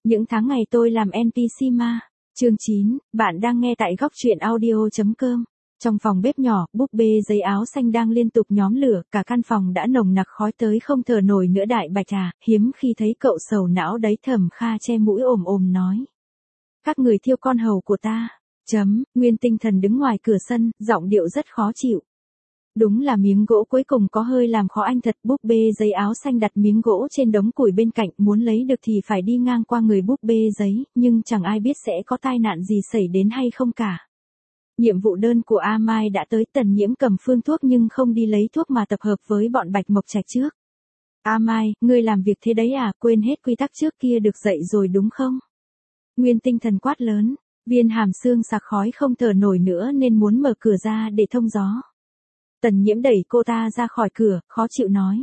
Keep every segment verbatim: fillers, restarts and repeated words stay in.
Những tháng ngày tôi làm en pê xê ma. Chương chín, bạn đang nghe tại góc truyện audio.com. Trong phòng bếp nhỏ, búp bê giấy áo xanh đang liên tục nhóm lửa, cả căn phòng đã nồng nặc khói tới không thở nổi nữa. Đại Bạch à, hiếm khi thấy cậu sầu não đấy. Thẩm Kha che mũi ồm ồm nói. Các người thiêu con hầu của ta. Chấm, Nguyên Tinh Thần đứng ngoài cửa sân, giọng điệu rất khó chịu. Đúng là miếng gỗ cuối cùng có hơi làm khó anh thật. Búp bê giấy áo xanh đặt miếng gỗ trên đống củi bên cạnh, muốn lấy được thì phải đi ngang qua người búp bê giấy, nhưng chẳng ai biết sẽ có tai nạn gì xảy đến hay không cả. Nhiệm vụ đơn của A Mai đã tới. Tần Nhiễm cầm phương thuốc nhưng không đi lấy thuốc mà tập hợp với bọn Bạch Mộc Trạch trước. A Mai, ngươi làm việc thế đấy à, quên hết quy tắc trước kia được dạy rồi đúng không? Nguyên Tinh Thần quát lớn, Viên Hàm Xương sặc khói không thở nổi nữa nên muốn mở cửa ra để thông gió. Tần Nhiễm đẩy cô ta ra khỏi cửa, khó chịu nói.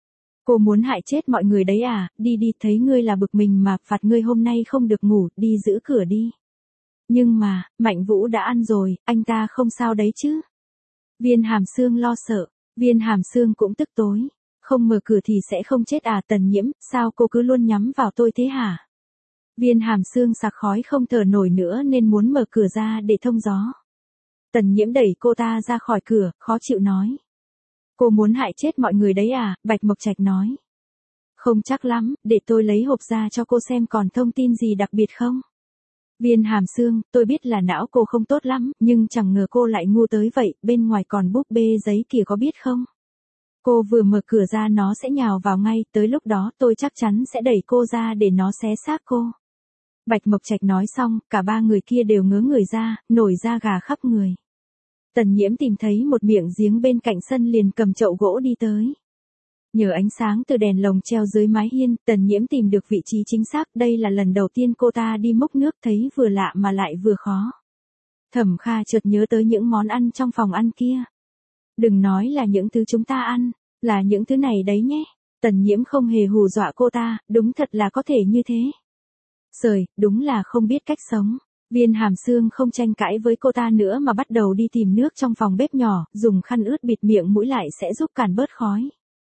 Cô muốn hại chết mọi người đấy à, đi đi, thấy ngươi là bực mình mà, phạt ngươi hôm nay không được ngủ, đi giữ cửa đi. Nhưng mà, Mạnh Vũ đã ăn rồi, anh ta không sao đấy chứ. Viên Hàm Xương lo sợ, Viên Hàm Xương cũng tức tối. Không mở cửa thì sẽ không chết à? Tần Nhiễm, sao cô cứ luôn nhắm vào tôi thế hả? Viên Hàm Xương sặc khói không thở nổi nữa nên muốn mở cửa ra để thông gió. Tần Nhiễm đẩy cô ta ra khỏi cửa, khó chịu nói. Cô muốn hại chết mọi người đấy à? Bạch Mộc Trạch nói. Không chắc lắm, để tôi lấy hộp ra cho cô xem còn thông tin gì đặc biệt không? Viên Hàm Xương, tôi biết là não cô không tốt lắm, nhưng chẳng ngờ cô lại ngu tới vậy, bên ngoài còn búp bê giấy kìa có biết không? Cô vừa mở cửa ra nó sẽ nhào vào ngay, tới lúc đó tôi chắc chắn sẽ đẩy cô ra để nó xé xác cô. Bạch Mộc Trạch nói xong, cả ba người kia đều ngớ người ra, nổi da gà khắp người. Tần Nhiễm tìm thấy một miệng giếng bên cạnh sân liền cầm chậu gỗ đi tới. Nhờ ánh sáng từ đèn lồng treo dưới mái hiên, Tần Nhiễm tìm được vị trí chính xác. Đây là lần đầu tiên cô ta đi múc nước, thấy vừa lạ mà lại vừa khó. Thẩm Kha chợt nhớ tới những món ăn trong phòng ăn kia. Đừng nói là những thứ chúng ta ăn, là những thứ này đấy nhé. Tần Nhiễm không hề hù dọa cô ta, đúng thật là có thể như thế. Sời, đúng là không biết cách sống. Viên Hàm Xương không tranh cãi với cô ta nữa mà bắt đầu đi tìm nước trong phòng bếp nhỏ, dùng khăn ướt bịt miệng mũi lại sẽ giúp cản bớt khói.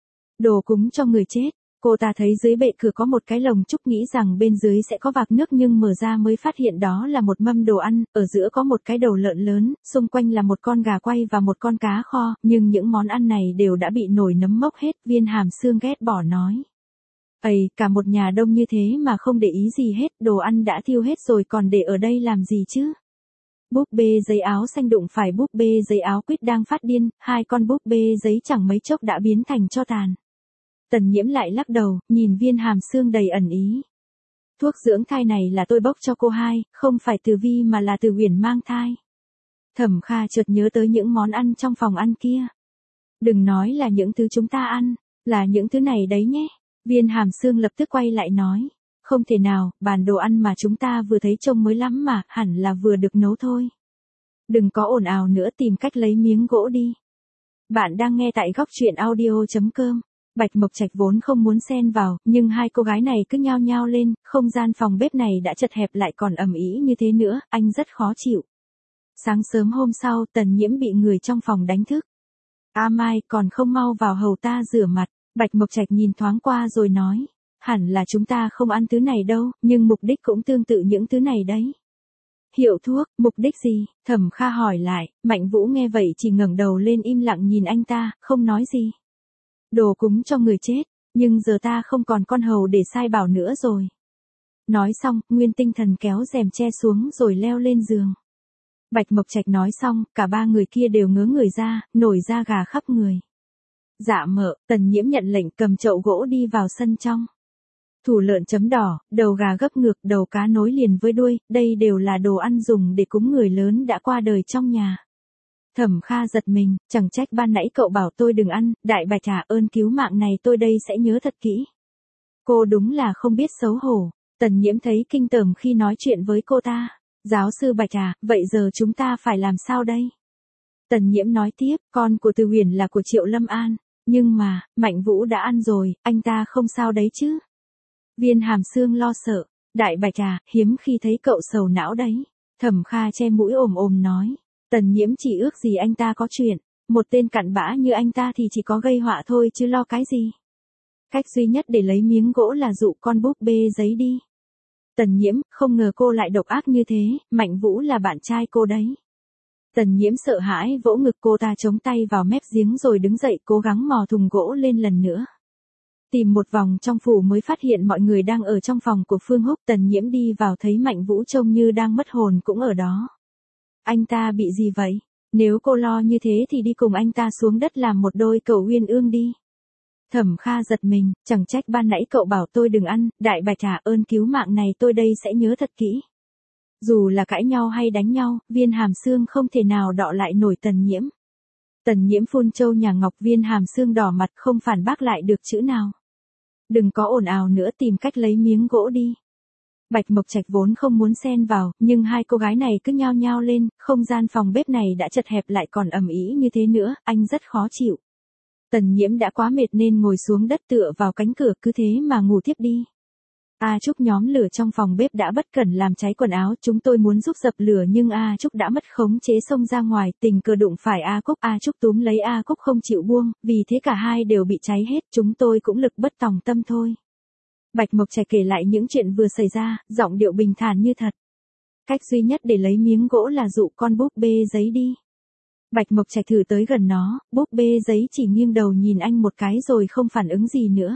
Đồ cúng cho người chết. Cô ta thấy dưới bệ cửa có một cái lồng trúc, nghĩ rằng bên dưới sẽ có vạc nước nhưng mở ra mới phát hiện đó là một mâm đồ ăn, ở giữa có một cái đầu lợn lớn, xung quanh là một con gà quay và một con cá kho, nhưng những món ăn này đều đã bị nồi nấm mốc hết. Viên Hàm Xương ghét bỏ nói. Ây, cả một nhà đông như thế mà không để ý gì hết, đồ ăn đã thiêu hết rồi còn để ở đây làm gì chứ? Búp bê giấy áo xanh đụng phải búp bê giấy áo quýt đang phát điên, hai con búp bê giấy chẳng mấy chốc đã biến thành tro tàn. Tần Nhiễm lại lắc đầu, nhìn Viên Hàm Xương đầy ẩn ý. Thuốc dưỡng thai này là tôi bốc cho cô hai, không phải từ Vi mà là từ Huyền mang thai. Thẩm Kha chợt nhớ tới những món ăn trong phòng ăn kia. Đừng nói là những thứ chúng ta ăn, là những thứ này đấy nhé. Viên Hàm Xương lập tức quay lại nói. Không thể nào, bàn đồ ăn mà chúng ta vừa thấy trông mới lắm mà, hẳn là vừa được nấu thôi. Đừng có ồn ào nữa, tìm cách lấy miếng gỗ đi. Bạn đang nghe tại góc truyện audio.com. Bạch Mộc Trạch vốn không muốn xen vào, nhưng hai cô gái này cứ nhao nhao lên, không gian phòng bếp này đã chật hẹp lại còn ầm ĩ như thế nữa, anh rất khó chịu. Sáng sớm hôm sau, Tần Nhiễm bị người trong phòng đánh thức. A Mai, còn không mau vào hầu ta rửa mặt. Bạch Mộc Trạch nhìn thoáng qua rồi nói. Hẳn là chúng ta không ăn thứ này đâu, nhưng mục đích cũng tương tự những thứ này đấy. Hiệu thuốc, mục đích gì? Thẩm Kha hỏi lại. Mạnh Vũ nghe vậy chỉ ngẩng đầu lên im lặng nhìn anh ta, không nói gì. Đồ cúng cho người chết, nhưng giờ ta không còn con hầu để sai bảo nữa rồi. Nói xong, Nguyên Tinh Thần kéo rèm che xuống rồi leo lên giường. Bạch Mộc Trạch nói xong, cả ba người kia đều ngớ người ra, nổi da gà khắp người. Dạ mợ, Tần Nhiễm nhận lệnh cầm chậu gỗ đi vào sân trong. Thủ lợn chấm đỏ, đầu gà gấp ngược, đầu cá nối liền với đuôi, đây đều là đồ ăn dùng để cúng người lớn đã qua đời trong nhà. Thẩm Kha giật mình, chẳng trách ban nãy cậu bảo tôi đừng ăn, Đại Bạch à, ơn cứu mạng này tôi đây sẽ nhớ thật kỹ. Cô đúng là không biết xấu hổ. Tần Nhiễm thấy kinh tởm khi nói chuyện với cô ta. Giáo sư Bạch à, vậy giờ chúng ta phải làm sao đây? Tần Nhiễm nói tiếp, con của Từ Huyền là của Triệu Lâm An, nhưng mà, Mạnh Vũ đã ăn rồi, anh ta không sao đấy chứ? Viên Hàm Xương lo sợ, Đại Bạch à, hiếm khi thấy cậu sầu não đấy. Thẩm Kha che mũi ồm ồm nói. Tần Nhiễm chỉ ước gì anh ta có chuyện, một tên cặn bã như anh ta thì chỉ có gây họa thôi chứ lo cái gì. Cách duy nhất để lấy miếng gỗ là dụ con búp bê giấy đi. Tần Nhiễm, không ngờ cô lại độc ác như thế, Mạnh Vũ là bạn trai cô đấy. Tần Nhiễm sợ hãi vỗ ngực, cô ta chống tay vào mép giếng rồi đứng dậy cố gắng mò thùng gỗ lên lần nữa. Tìm một vòng trong phủ mới phát hiện mọi người đang ở trong phòng của Phương Húc. Tần Nhiễm đi vào thấy Mạnh Vũ trông như đang mất hồn cũng ở đó. Anh ta bị gì vậy? Nếu cô lo như thế thì đi cùng anh ta xuống đất làm một đôi cầu uyên ương đi. Thẩm Kha giật mình, chẳng trách ban nãy cậu bảo tôi đừng ăn, Đại Bạch trả ơn cứu mạng này tôi đây sẽ nhớ thật kỹ. Dù là cãi nhau hay đánh nhau, Viên Hàm Xương không thể nào đọ lại nổi Tần Nhiễm. Tần Nhiễm phun châu nhà Ngọc. Viên Hàm Xương đỏ mặt không phản bác lại được chữ nào. Đừng có ồn ào nữa, tìm cách lấy miếng gỗ đi. Bạch Mộc Trạch vốn không muốn xen vào, nhưng hai cô gái này cứ nhao nhao lên, không gian phòng bếp này đã chật hẹp lại còn ầm ĩ như thế nữa, anh rất khó chịu. Tần Nhiễm đã quá mệt nên ngồi xuống đất tựa vào cánh cửa cứ thế mà ngủ tiếp đi. A Trúc nhóm lửa trong phòng bếp đã bất cẩn làm cháy quần áo, chúng tôi muốn giúp dập lửa nhưng A Trúc đã mất khống chế xông ra ngoài, tình cờ đụng phải A Cúc, A Trúc túm lấy A Cúc không chịu buông, vì thế cả hai đều bị cháy hết, chúng tôi cũng lực bất tòng tâm thôi. Bạch Mộc Trạch kể lại những chuyện vừa xảy ra, giọng điệu bình thản như thật. Cách duy nhất để lấy miếng gỗ là dụ con búp bê giấy đi. Bạch Mộc Trạch thử tới gần nó, búp bê giấy chỉ nghiêng đầu nhìn anh một cái rồi không phản ứng gì nữa.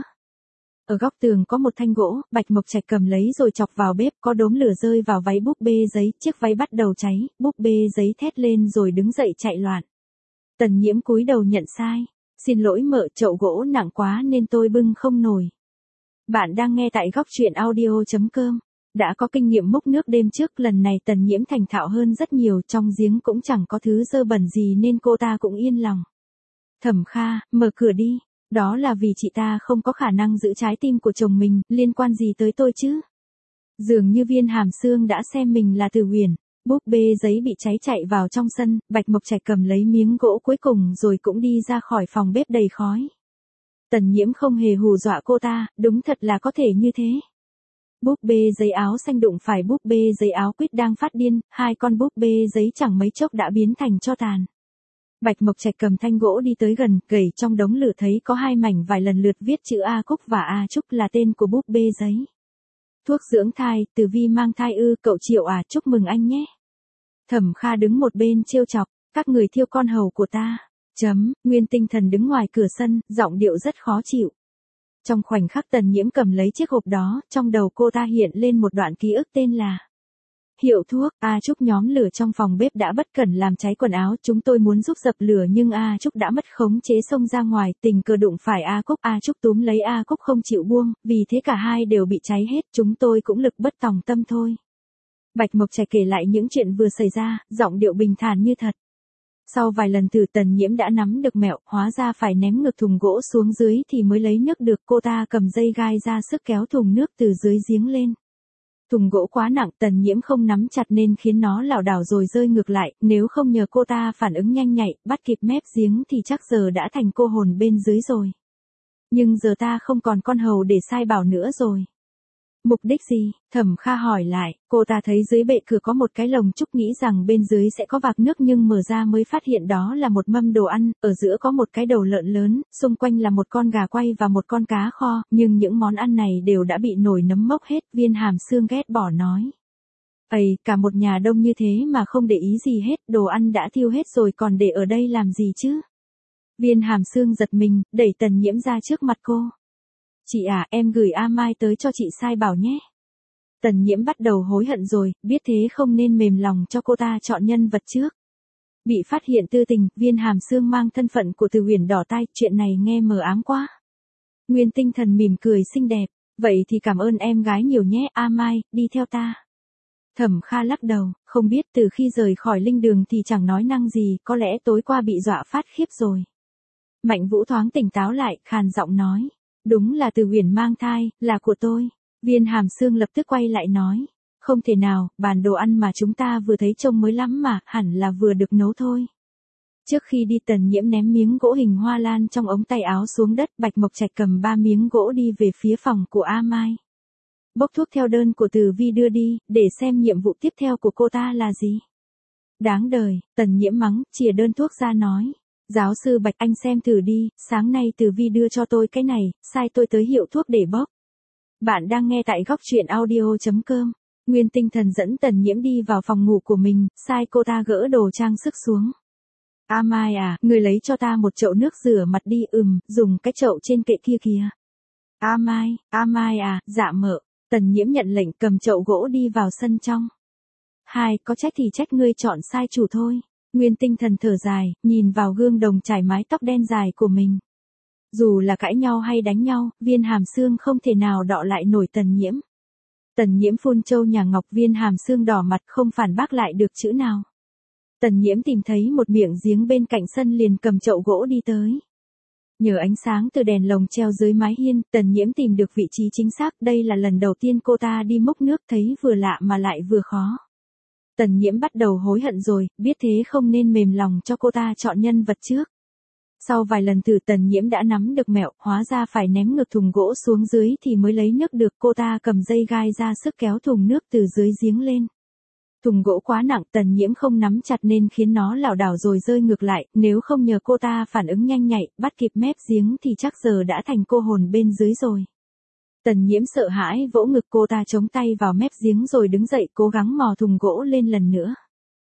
Ở góc tường có một thanh gỗ, Bạch Mộc Trạch cầm lấy rồi chọc vào bếp, có đốm lửa rơi vào váy búp bê giấy, chiếc váy bắt đầu cháy, búp bê giấy thét lên rồi đứng dậy chạy loạn. Tần Nhiễm cúi đầu nhận sai, xin lỗi mợ, chậu gỗ nặng quá nên tôi bưng không nổi. Bạn đang nghe tại góc truyện audio chấm com. Đã có kinh nghiệm múc nước đêm trước, lần này Tần Nhiễm thành thạo hơn rất nhiều, trong giếng cũng chẳng có thứ dơ bẩn gì nên cô ta cũng yên lòng. Thẩm Kha, mở cửa đi. Đó là vì chị ta không có khả năng giữ trái tim của chồng mình, liên quan gì tới tôi chứ? Dường như Viên Hàm Xương đã xem mình là Từ Huyền. Búp bê giấy bị cháy chạy vào trong sân, Bạch Mộc Trạch cầm lấy miếng gỗ cuối cùng rồi cũng đi ra khỏi phòng bếp đầy khói. Tần Nhiễm không hề hù dọa cô ta, đúng thật là có thể như thế. Búp bê giấy áo xanh đụng phải búp bê giấy áo quýt đang phát điên, hai con búp bê giấy chẳng mấy chốc đã biến thành tro tàn. Bạch Mộc Trạch cầm thanh gỗ đi tới gần, gầy trong đống lửa thấy có hai mảnh vài lần lượt viết chữ A Cúc và A Trúc là tên của búp bê giấy. Thuốc dưỡng thai, Từ Vi mang thai ư, cậu Triệu à, chúc mừng anh nhé. Thẩm Kha đứng một bên trêu chọc, các người thiêu con hầu của ta. Chấm, Nguyên Tinh Thần đứng ngoài cửa sân, giọng điệu rất khó chịu. Trong khoảnh khắc Tần Nhiễm cầm lấy chiếc hộp đó, trong đầu cô ta hiện lên một đoạn ký ức tên là hiệu thuốc. A Trúc nhóm lửa trong phòng bếp đã bất cẩn làm cháy quần áo, chúng tôi muốn giúp dập lửa nhưng A Trúc đã mất khống chế xông ra ngoài, tình cờ đụng phải A Cúc, A Trúc túm lấy A Cúc không chịu buông, vì thế cả hai đều bị cháy hết, chúng tôi cũng lực bất tòng tâm thôi. Bạch Mộc Trạch kể lại những chuyện vừa xảy ra, giọng điệu bình thản như thật. Sau vài lần thử Tần Nhiễm đã nắm được mẹo, hóa ra phải ném ngược thùng gỗ xuống dưới thì mới lấy nước được, cô ta cầm dây gai ra sức kéo thùng nước từ dưới giếng lên. Thùng gỗ quá nặng, Tần Nhiễm không nắm chặt nên khiến nó lảo đảo rồi rơi ngược lại, nếu không nhờ cô ta phản ứng nhanh nhạy, bắt kịp mép giếng thì chắc giờ đã thành cô hồn bên dưới rồi. Nhưng giờ ta không còn con hầu để sai bảo nữa rồi. Mục đích gì? Thẩm Kha hỏi lại, cô ta thấy dưới bệ cửa có một cái lồng trúc, nghĩ rằng bên dưới sẽ có vạc nước nhưng mở ra mới phát hiện đó là một mâm đồ ăn, ở giữa có một cái đầu lợn lớn, xung quanh là một con gà quay và một con cá kho, nhưng những món ăn này đều đã bị nồi nấm mốc hết. Viên Hàm Xương ghét bỏ nói. Ây, cả một nhà đông như thế mà không để ý gì hết, đồ ăn đã thiêu hết rồi còn để ở đây làm gì chứ? Viên Hàm Xương giật mình, đẩy Tần Nhiễm ra trước mặt cô. Chị à, em gửi A Mai tới cho chị sai bảo nhé. Tần Nhiễm bắt đầu hối hận rồi, biết thế không nên mềm lòng cho cô ta chọn nhân vật trước. Bị phát hiện tư tình, Viên Hàm Xương mang thân phận của Từ Huyền đỏ tai, chuyện này nghe mờ ám quá. Nguyên Tinh Thần mỉm cười xinh đẹp, vậy thì cảm ơn em gái nhiều nhé, A Mai, đi theo ta. Thẩm Kha lắc đầu, không biết từ khi rời khỏi linh đường thì chẳng nói năng gì, có lẽ tối qua bị dọa phát khiếp rồi. Mạnh Vũ thoáng tỉnh táo lại, khàn giọng nói. Đúng là Từ Huyền mang thai, là của tôi. Viên Hàm Xương lập tức quay lại nói. Không thể nào, bàn đồ ăn mà chúng ta vừa thấy trông mới lắm mà, hẳn là vừa được nấu thôi. Trước khi đi Tần Nhiễm ném miếng gỗ hình hoa lan trong ống tay áo xuống đất, Bạch Mộc Trạch cầm ba miếng gỗ đi về phía phòng của A Mai. Bốc thuốc theo đơn của Từ Vi đưa đi, để xem nhiệm vụ tiếp theo của cô ta là gì. Đáng đời, Tần Nhiễm mắng, chìa đơn thuốc ra nói. Giáo sư Bạch, anh xem thử đi, sáng nay Từ Vi đưa cho tôi cái này, sai tôi tới hiệu thuốc để bốc. Bạn đang nghe tại góc truyện audio.com. Nguyên Tinh Thần dẫn Tần Nhiễm đi vào phòng ngủ của mình, sai cô ta gỡ đồ trang sức xuống. A Mai à, người lấy cho ta một chậu nước rửa mặt đi, ừm, dùng cái chậu trên kệ kia kìa. A Mai, A Mai à, dạ mợ. Tần Nhiễm nhận lệnh cầm chậu gỗ đi vào sân trong. Hai, có trách thì trách ngươi chọn sai chủ thôi. Nguyên Tinh Thần thở dài, nhìn vào gương đồng trải mái tóc đen dài của mình. Dù là cãi nhau hay đánh nhau, Viên Hàm Xương không thể nào đọ lại nổi Tần Nhiễm. Tần Nhiễm phun châu nhà ngọc, Viên Hàm Xương đỏ mặt không phản bác lại được chữ nào. Tần Nhiễm tìm thấy một miệng giếng bên cạnh sân liền cầm chậu gỗ đi tới. Nhờ ánh sáng từ đèn lồng treo dưới mái hiên, Tần Nhiễm tìm được vị trí chính xác, đây là lần đầu tiên cô ta đi múc nước, thấy vừa lạ mà lại vừa khó. Tần Nhiễm bắt đầu hối hận rồi, biết thế không nên mềm lòng cho cô ta chọn nhân vật trước. Sau vài lần thử Tần Nhiễm đã nắm được mẹo, hóa ra phải ném ngược thùng gỗ xuống dưới thì mới lấy nước được, cô ta cầm dây gai ra sức kéo thùng nước từ dưới giếng lên. Thùng gỗ quá nặng, Tần Nhiễm không nắm chặt nên khiến nó lảo đảo rồi rơi ngược lại, nếu không nhờ cô ta phản ứng nhanh nhạy, bắt kịp mép giếng thì chắc giờ đã thành cô hồn bên dưới rồi. Tần Nhiễm sợ hãi vỗ ngực, cô ta chống tay vào mép giếng rồi đứng dậy cố gắng mò thùng gỗ lên lần nữa.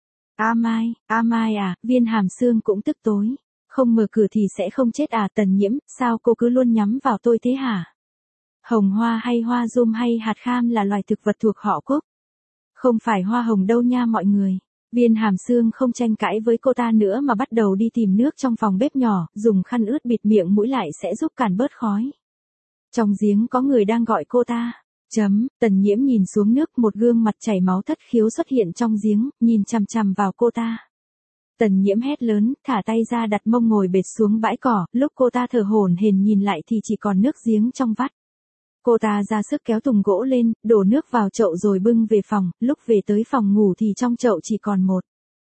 A Mai, A Mai à, Viên Hàm Xương cũng tức tối. Không mở cửa thì sẽ không chết à? Tần Nhiễm, sao cô cứ luôn nhắm vào tôi thế hả? Hồng hoa hay hoa dum hay hạt kham là loài thực vật thuộc họ cúc. Không phải hoa hồng đâu nha mọi người. Viên Hàm Xương không tranh cãi với cô ta nữa mà bắt đầu đi tìm nước trong phòng bếp nhỏ, dùng khăn ướt bịt miệng mũi lại sẽ giúp càn bớt khói. Trong giếng có người đang gọi cô ta. Chấm, Tần Nhiễm nhìn xuống nước, một gương mặt chảy máu thất khiếu xuất hiện trong giếng, nhìn chằm chằm vào cô ta. Tần Nhiễm hét lớn, thả tay ra đặt mông ngồi bệt xuống bãi cỏ, lúc cô ta thở hổn hển nhìn lại thì chỉ còn nước giếng trong vắt. Cô ta ra sức kéo thùng gỗ lên, đổ nước vào chậu rồi bưng về phòng, lúc về tới phòng ngủ thì trong chậu chỉ còn một.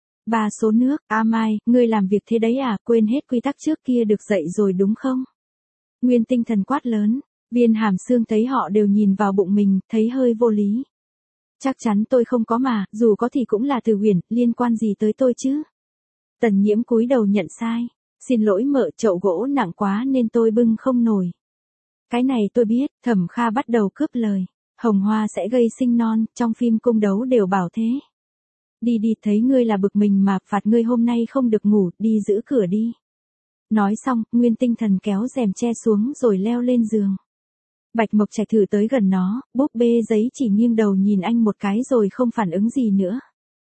Ba số nước. A Mai, ngươi làm việc thế đấy à, quên hết quy tắc trước kia được dạy rồi đúng không? Nguyên Tinh Thần quát lớn. Viên Hàm Xương thấy họ đều nhìn vào bụng mình, thấy hơi vô lý. Chắc chắn tôi không có mà, dù có thì cũng là Từ Huyền, liên quan gì tới tôi chứ? Tần Nhiễm cúi đầu nhận sai. Xin lỗi mợ, chậu gỗ nặng quá nên tôi bưng không nổi. Cái này tôi biết. Thẩm Kha bắt đầu cướp lời. Hồng hoa sẽ gây sinh non, trong phim cung đấu đều bảo thế. Đi đi, thấy ngươi là bực mình mà, phạt ngươi hôm nay không được ngủ, đi giữ cửa đi. Nói xong, Nguyên Tinh Thần kéo rèm che xuống rồi leo lên giường. Bạch Mộc Trạch thử tới gần nó, búp bê giấy chỉ nghiêng đầu nhìn anh một cái rồi không phản ứng gì nữa.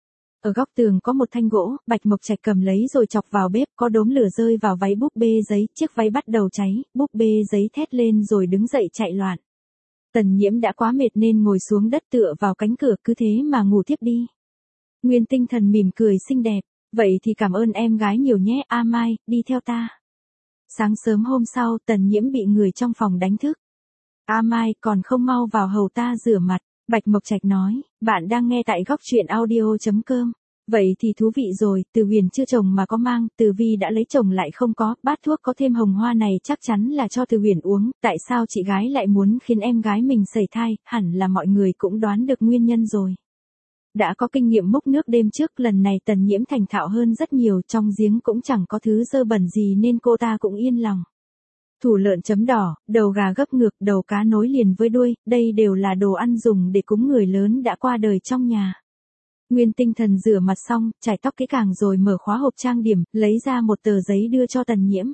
Ở góc tường có một thanh gỗ, Bạch Mộc Trạch cầm lấy rồi chọc vào bếp, có đốm lửa rơi vào váy búp bê giấy, chiếc váy bắt đầu cháy, búp bê giấy thét lên rồi đứng dậy chạy loạn. Tần Nhiễm đã quá mệt nên ngồi xuống đất tựa vào cánh cửa, cứ thế mà ngủ tiếp đi. Nguyên Tinh Thần mỉm cười xinh đẹp, vậy thì cảm ơn em gái nhiều nhé. A Mai, đi theo ta. Sáng sớm hôm sau, Tần Nhiễm bị người trong phòng đánh thức. A Mai, còn không mau vào hầu ta rửa mặt. Bạch Mộc Trạch nói, bạn đang nghe tại góc truyện audio.com. Vậy thì thú vị rồi, Từ Huyền chưa chồng mà có mang, Từ Vi đã lấy chồng lại không có, bát thuốc có thêm hồng hoa này chắc chắn là cho Từ Huyền uống, tại sao chị gái lại muốn khiến em gái mình sẩy thai, hẳn là mọi người cũng đoán được nguyên nhân rồi. Đã có kinh nghiệm múc nước đêm trước, lần này Tần Nhiễm thành thạo hơn rất nhiều, trong giếng cũng chẳng có thứ dơ bẩn gì nên cô ta cũng yên lòng. Thủ lợn chấm đỏ, đầu gà gấp ngược, đầu cá nối liền với đuôi, đây đều là đồ ăn dùng để cúng người lớn đã qua đời trong nhà. Nguyên Tinh Thần rửa mặt xong, chải tóc kỹ càng rồi mở khóa hộp trang điểm, lấy ra một tờ giấy đưa cho Tần Nhiễm.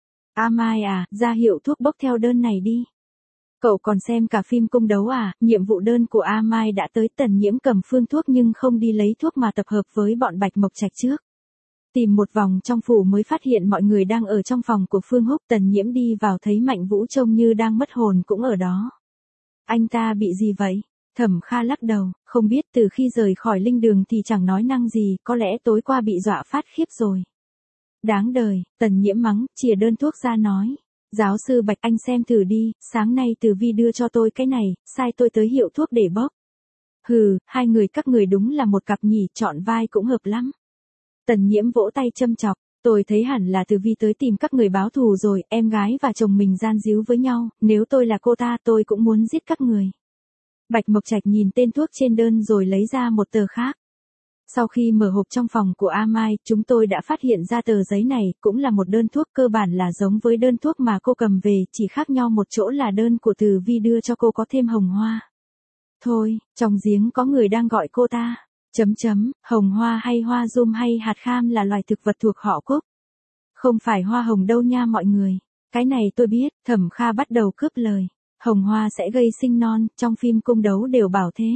A Mai à, ra hiệu thuốc bốc theo đơn này đi. Cậu còn xem cả phim cung đấu à? Nhiệm vụ đơn của A Mai đã tới. Tần Nhiễm cầm phương thuốc nhưng không đi lấy thuốc mà tập hợp với bọn Bạch Mộc Trạch trước. Tìm một vòng trong phủ mới phát hiện mọi người đang ở trong phòng của Phương Húc. Tần Nhiễm đi vào thấy Mạnh Vũ trông như đang mất hồn cũng ở đó. Anh ta bị gì vậy? Thẩm Kha lắc đầu, không biết, từ khi rời khỏi linh đường thì chẳng nói năng gì, có lẽ tối qua bị dọa phát khiếp rồi. Đáng đời. Tần Nhiễm mắng, chìa đơn thuốc ra nói. Giáo sư Bạch, anh xem thử đi, sáng nay Từ Vi đưa cho tôi cái này, sai tôi tới hiệu thuốc để bốc. Hừ, hai người các người đúng là một cặp nhỉ, chọn vai cũng hợp lắm. Tần Nhiễm vỗ tay châm chọc, tôi thấy hẳn là Từ Vi tới tìm các người báo thù rồi, em gái và chồng mình gian díu với nhau, nếu tôi là cô ta tôi cũng muốn giết các người. Bạch Mộc Trạch nhìn tên thuốc trên đơn rồi lấy ra một tờ khác. Sau khi mở hộp trong phòng của A Mai, chúng tôi đã phát hiện ra tờ giấy này, cũng là một đơn thuốc cơ bản là giống với đơn thuốc mà cô cầm về, chỉ khác nhau một chỗ là đơn của Từ Vi đưa cho cô có thêm hồng hoa. Thôi, trong giếng có người đang gọi cô ta. Chấm chấm, hồng hoa hay hoa rum hay hạt kham là loài thực vật thuộc họ cúc. Không phải hoa hồng đâu nha mọi người. Cái này tôi biết, Thẩm Kha bắt đầu cướp lời. Hồng hoa sẽ gây sinh non, trong phim cung đấu đều bảo thế.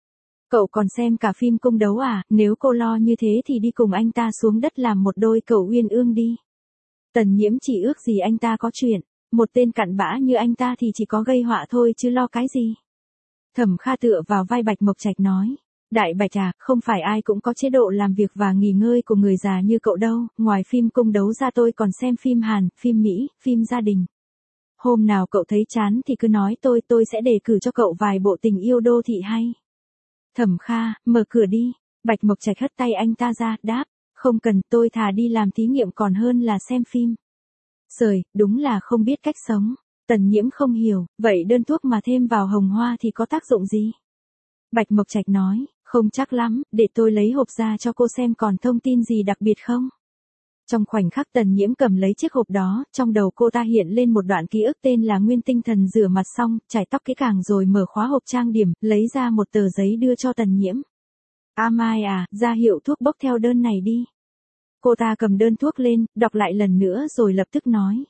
Cậu còn xem cả phim cung đấu à, nếu cô lo như thế thì đi cùng anh ta xuống đất làm một đôi cậu uyên ương đi. Tần Nhiễm chỉ ước gì anh ta có chuyện, một tên cặn bã như anh ta thì chỉ có gây họa thôi chứ lo cái gì. Thẩm Kha tựa vào vai Bạch Mộc Trạch nói. Đại Bạch à, không phải ai cũng có chế độ làm việc và nghỉ ngơi của người già như cậu đâu, ngoài phim cung đấu ra tôi còn xem phim Hàn, phim Mỹ, phim gia đình. Hôm nào cậu thấy chán thì cứ nói tôi, tôi sẽ đề cử cho cậu vài bộ tình yêu đô thị hay. Thẩm Kha, mở cửa đi. Bạch Mộc Trạch hất tay anh ta ra, đáp, không cần, tôi thà đi làm thí nghiệm còn hơn là xem phim. Sời, đúng là không biết cách sống. Tần Nhiễm không hiểu, vậy đơn thuốc mà thêm vào hồng hoa thì có tác dụng gì? Bạch Mộc Trạch nói, không chắc lắm, để tôi lấy hộp ra cho cô xem còn thông tin gì đặc biệt không? Trong khoảnh khắc Tần Nhiễm cầm lấy chiếc hộp đó, trong đầu cô ta hiện lên một đoạn ký ức tên là Nguyên Tinh Thần rửa mặt xong, chải tóc kỹ càng rồi mở khóa hộp trang điểm, lấy ra một tờ giấy đưa cho Tần Nhiễm. A Mai à, ra hiệu thuốc bốc theo đơn này đi. Cô ta cầm đơn thuốc lên, đọc lại lần nữa rồi lập tức nói.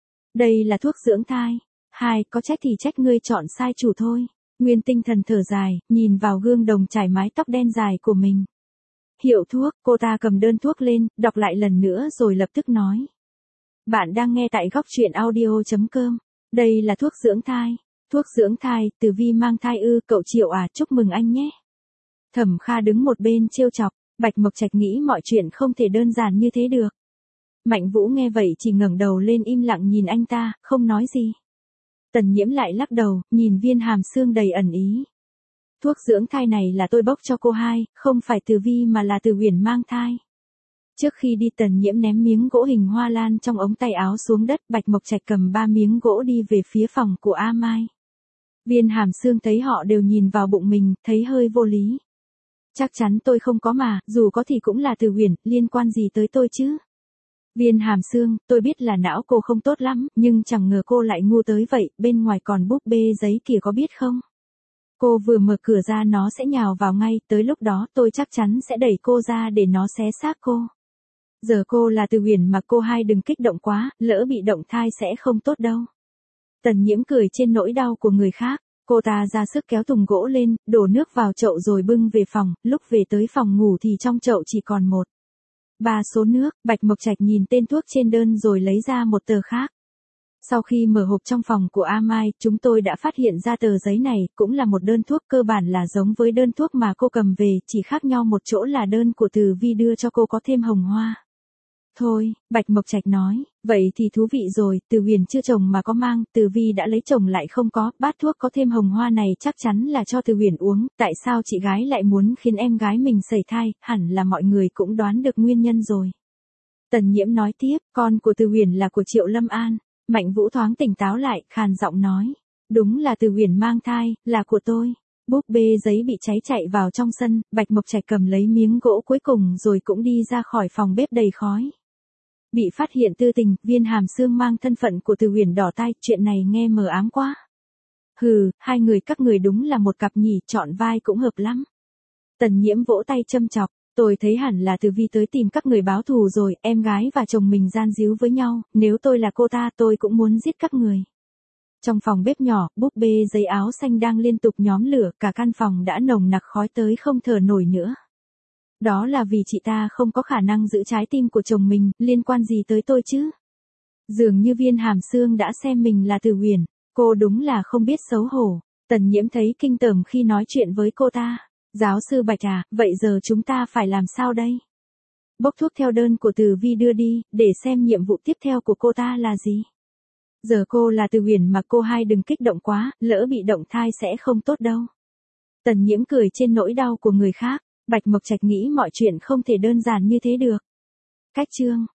Đây là thuốc dưỡng thai. Hai, có trách thì trách ngươi chọn sai chủ thôi. Nguyên Tinh Thần thở dài, nhìn vào gương đồng trải mái tóc đen dài của mình. Hiệu thuốc, cô ta cầm đơn thuốc lên, đọc lại lần nữa rồi lập tức nói. Bạn đang nghe tại góc truyện audio chấm com. Đây là thuốc dưỡng thai. Thuốc dưỡng thai, Từ Vi mang thai ư, cậu Triệu à, chúc mừng anh nhé. Thẩm Kha đứng một bên trêu chọc, Bạch Mộc Trạch nghĩ mọi chuyện không thể đơn giản như thế được. Mạnh Vũ nghe vậy chỉ ngẩng đầu lên im lặng nhìn anh ta, không nói gì. Tần Nhiễm lại lắc đầu, nhìn viên hàm xương đầy ẩn ý. Thuốc dưỡng thai này là tôi bốc cho cô hai, không phải Từ Vi mà là Từ Huyền mang thai. Trước khi đi Tần Nhiễm ném miếng gỗ hình hoa lan trong ống tay áo xuống đất, Bạch Mộc Trạch cầm ba miếng gỗ đi về phía phòng của A Mai. Viên hàm xương thấy họ đều nhìn vào bụng mình, thấy hơi vô lý. Chắc chắn tôi không có mà, dù có thì cũng là Từ Huyền, liên quan gì tới tôi chứ? Viên hàm xương, tôi biết là não cô không tốt lắm, nhưng chẳng ngờ cô lại ngu tới vậy, bên ngoài còn búp bê giấy kìa có biết không? Cô vừa mở cửa ra nó sẽ nhào vào ngay, tới lúc đó tôi chắc chắn sẽ đẩy cô ra để nó xé xác cô. Giờ cô là Từ Huyền mà cô hai đừng kích động quá, lỡ bị động thai sẽ không tốt đâu. Tần Nhiễm cười trên nỗi đau của người khác, cô ta ra sức kéo thùng gỗ lên, đổ nước vào chậu rồi bưng về phòng, lúc về tới phòng ngủ thì trong chậu chỉ còn một. Ba số nước, Bạch Mộc Trạch nhìn tên thuốc trên đơn rồi lấy ra một tờ khác. Sau khi mở hộp trong phòng của A Mai, chúng tôi đã phát hiện ra tờ giấy này, cũng là một đơn thuốc cơ bản là giống với đơn thuốc mà cô cầm về, chỉ khác nhau một chỗ là đơn của Từ Vi đưa cho cô có thêm hồng hoa. Thôi, Bạch Mộc Trạch nói, vậy thì thú vị rồi, Từ Huyền chưa chồng mà có mang, Từ Vi đã lấy chồng lại không có, bát thuốc có thêm hồng hoa này chắc chắn là cho Từ Huyền uống, tại sao chị gái lại muốn khiến em gái mình sẩy thai, hẳn là mọi người cũng đoán được nguyên nhân rồi. Tần Nhiễm nói tiếp, con của Từ Huyền là của Triệu Lâm An. Mạnh Vũ thoáng tỉnh táo lại, khàn giọng nói, đúng là Từ Huyền mang thai, là của tôi. Búp bê giấy bị cháy chạy vào trong sân, Bạch Mộc Trạch cầm lấy miếng gỗ cuối cùng rồi cũng đi ra khỏi phòng bếp đầy khói. Bị phát hiện tư tình, viên hàm xương mang thân phận của Từ Huyền đỏ tai, chuyện này nghe mờ ám quá. Hừ, hai người các người đúng là một cặp nhỉ, chọn vai cũng hợp lắm. Tần Nhiễm vỗ tay châm chọc, tôi thấy hẳn là Từ Vi tới tìm các người báo thù rồi, em gái và chồng mình gian díu với nhau, nếu tôi là cô ta tôi cũng muốn giết các người. Trong phòng bếp nhỏ, búp bê giấy áo xanh đang liên tục nhóm lửa, cả căn phòng đã nồng nặc khói tới không thở nổi nữa. Đó là vì chị ta không có khả năng giữ trái tim của chồng mình, liên quan gì tới tôi chứ? Dường như viên hàm xương đã xem mình là Từ Huyền, cô đúng là không biết xấu hổ. Tần Nhiễm thấy kinh tởm khi nói chuyện với cô ta. Giáo sư Bạch à, vậy giờ chúng ta phải làm sao đây? Bốc thuốc theo đơn của Từ Vi đưa đi, để xem nhiệm vụ tiếp theo của cô ta là gì. Giờ cô là Từ Huyền mà cô hai đừng kích động quá, lỡ bị động thai sẽ không tốt đâu. Tần Nhiễm cười trên nỗi đau của người khác, Bạch Mộc Trạch nghĩ mọi chuyện không thể đơn giản như thế được. Cách chương